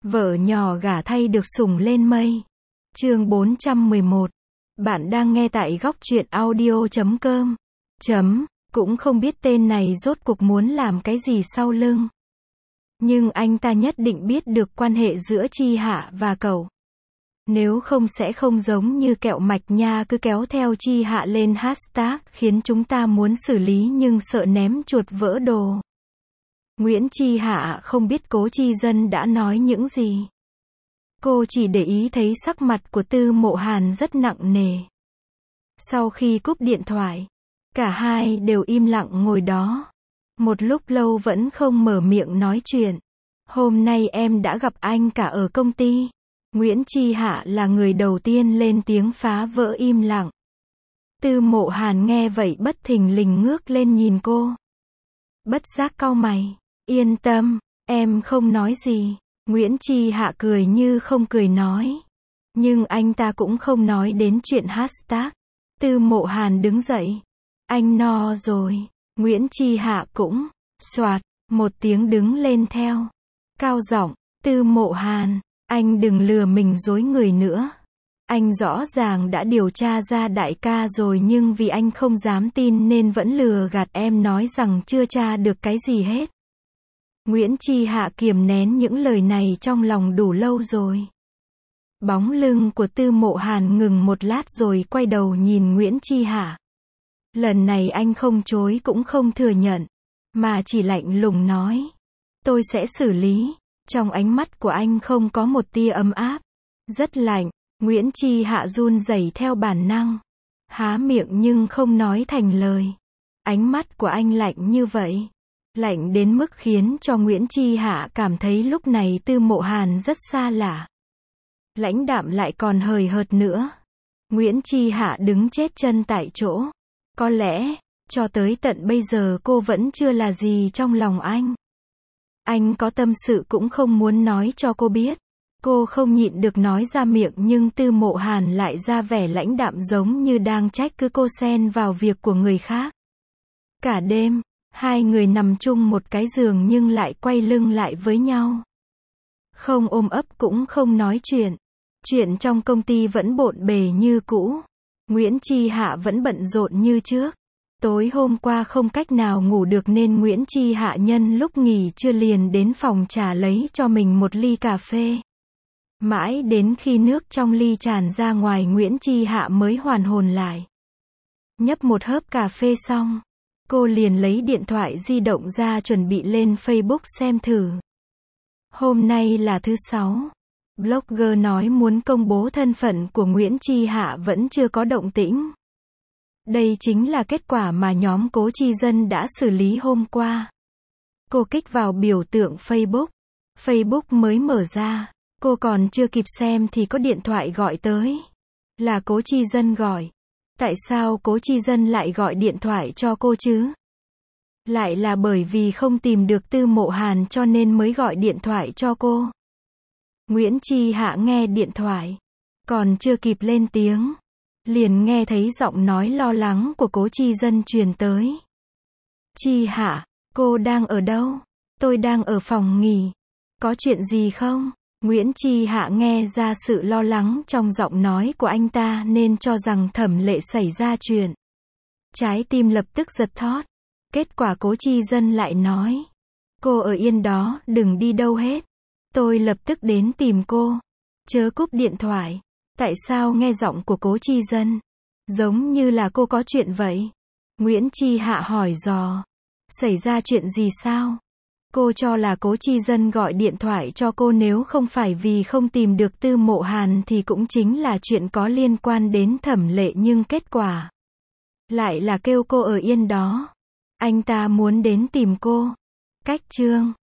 Vợ nhỏ gả thay được sủng lên mây. Chương 411. Bạn đang nghe tại góc truyện audio.com. Cũng không biết tên này rốt cuộc muốn làm cái gì sau lưng. Nhưng anh ta nhất định biết được quan hệ giữa Chi Hạ và cậu. Nếu không sẽ không giống như kẹo mạch nha cứ kéo theo Chi Hạ lên hashtag khiến chúng ta muốn xử lý nhưng sợ ném chuột vỡ đồ. Nguyễn Chi Hạ không biết Cố Chi Dân đã nói những gì. Cô chỉ để ý thấy sắc mặt của Tư Mộ Hàn rất nặng nề. Sau khi cúp điện thoại, cả hai đều im lặng ngồi đó. Một lúc lâu vẫn không mở miệng nói chuyện. Hôm nay em đã gặp anh cả ở công ty. Nguyễn Chi Hạ là người đầu tiên lên tiếng phá vỡ im lặng. Tư Mộ Hàn nghe vậy bất thình lình ngước lên nhìn cô. Bất giác cau mày. Yên tâm, em không nói gì. Nguyễn Chi Hạ cười như không cười nói. Nhưng anh ta cũng không nói đến chuyện hashtag. Tư Mộ Hàn đứng dậy. Anh no rồi. Nguyễn Chi Hạ cũng, soạt, một tiếng đứng lên theo. Cao giọng, Tư Mộ Hàn, anh đừng lừa mình dối người nữa. Anh rõ ràng đã điều tra ra đại ca rồi nhưng vì anh không dám tin nên vẫn lừa gạt em nói rằng chưa tra được cái gì hết. Nguyễn Chi Hạ kiềm nén những lời này trong lòng đủ lâu rồi. Bóng lưng của Tư Mộ Hàn ngừng một lát rồi quay đầu nhìn Nguyễn Chi Hạ. Lần này anh không chối cũng không thừa nhận, mà chỉ lạnh lùng nói. Tôi sẽ xử lý. Trong ánh mắt của anh không có một tia ấm áp. Rất lạnh. Nguyễn Chi Hạ run rẩy theo bản năng. Há miệng nhưng không nói thành lời. Ánh mắt của anh lạnh như vậy. Lạnh đến mức khiến cho Nguyễn Chi Hạ cảm thấy lúc này Tư Mộ Hàn rất xa lạ. Lãnh đạm lại còn hời hợt nữa. Nguyễn Chi Hạ đứng chết chân tại chỗ. Có lẽ, cho tới tận bây giờ cô vẫn chưa là gì trong lòng anh. Anh có tâm sự cũng không muốn nói cho cô biết. Cô không nhịn được nói ra miệng nhưng Tư Mộ Hàn lại ra vẻ lãnh đạm giống như đang trách cứ cô xen vào việc của người khác. Cả đêm, hai người nằm chung một cái giường nhưng lại quay lưng lại với nhau. Không ôm ấp cũng không nói chuyện. Chuyện trong công ty vẫn bộn bề như cũ. Nguyễn Chi Hạ vẫn bận rộn như trước. Tối hôm qua không cách nào ngủ được nên Nguyễn Chi Hạ nhân lúc nghỉ trưa liền đến phòng trà lấy cho mình một ly cà phê. Mãi đến khi nước trong ly tràn ra ngoài Nguyễn Chi Hạ mới hoàn hồn lại. Nhấp một hớp cà phê xong, cô liền lấy điện thoại di động ra chuẩn bị lên Facebook xem thử. Hôm nay là thứ Sáu. Blogger nói muốn công bố thân phận của Nguyễn Chi Hạ vẫn chưa có động tĩnh. Đây chính là kết quả mà nhóm Cố Chi Dân đã xử lý hôm qua. Cô kích vào biểu tượng Facebook. Facebook mới mở ra. Cô còn chưa kịp xem thì có điện thoại gọi tới. Là Cố Chi Dân gọi. Tại sao Cố Chi Dân lại gọi điện thoại cho cô chứ? Lại là bởi vì không tìm được Tư Mộ Hàn cho nên mới gọi điện thoại cho cô. Nguyễn Chi Hạ nghe điện thoại. Còn chưa kịp lên tiếng. Liền nghe thấy giọng nói lo lắng của Cố Chi Dân truyền tới. Chi Hạ, cô đang ở đâu? Tôi đang ở phòng nghỉ. Có chuyện gì không? Nguyễn Chi Hạ nghe ra sự lo lắng trong giọng nói của anh ta nên cho rằng Thẩm Lệ xảy ra chuyện. Trái tim lập tức giật thót. Kết quả Cố Chi Dân lại nói. Cô ở yên đó, đừng đi đâu hết. Tôi lập tức đến tìm cô. Chớ cúp điện thoại. Tại sao nghe giọng của Cố Chi Dân? Giống như là cô có chuyện vậy. Nguyễn Chi Hạ hỏi dò. Xảy ra chuyện gì sao? Cô cho là Cố Chi Dân gọi điện thoại cho cô nếu không phải vì không tìm được Tư Mộ Hàn thì cũng chính là chuyện có liên quan đến Thẩm Lệ nhưng kết quả lại là kêu cô ở yên đó. Anh ta muốn đến tìm cô. Cách chương